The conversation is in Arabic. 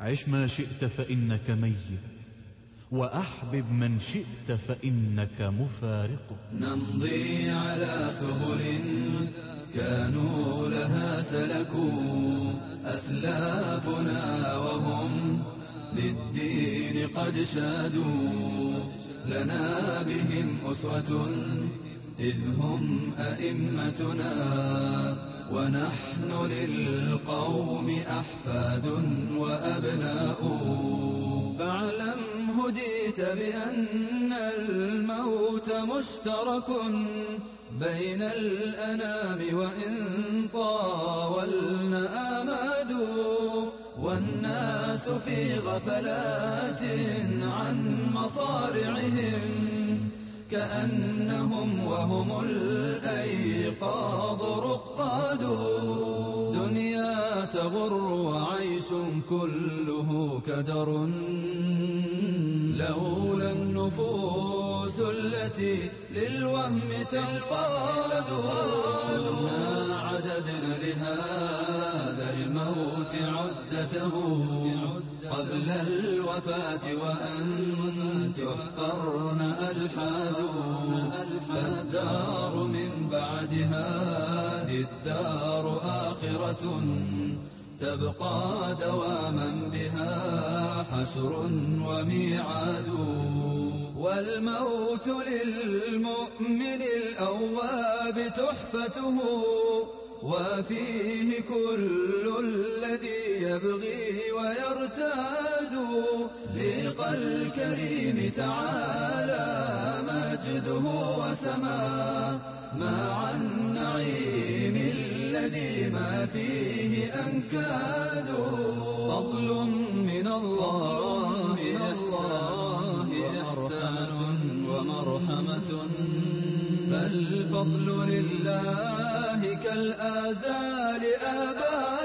عش ما شئت فإنك ميت، وأحبب من شئت فإنك مفارق. نمضي على سبل كانوا لها سلكوا أسلافنا وهم للدين قد شادوا، لنا بهم أسوة إذ هم أئمتنا، ونحن للقوم أحفاد وأبناء. فاعلم هديت بأن الموت مشترك بين الأنام وإن طاولن آماد، والناس في غفلات عن مصارعهم كأنهم وهم الأيقاظ رقاد. دنيا تغر وعيش كله كدر، لولا النفوس التي للوهم تنقاد. كنا عددنا لهذا الموت عدته قبل الوفاة وأن تحفرن ألحاد. فالدار من بعد هذه الدار آخرة تبقى دواما بها حشر وميعاد. والموت للمؤمن الأواب تحفته، وفيه كل الذي يبغي ويرتاد. لقى الكريم تعالى مجده وسما مع النعيم الذي ما فيه أنكاد. فضل من الله إحسان ومرحمة، فالفضل لله كالآزال آباد.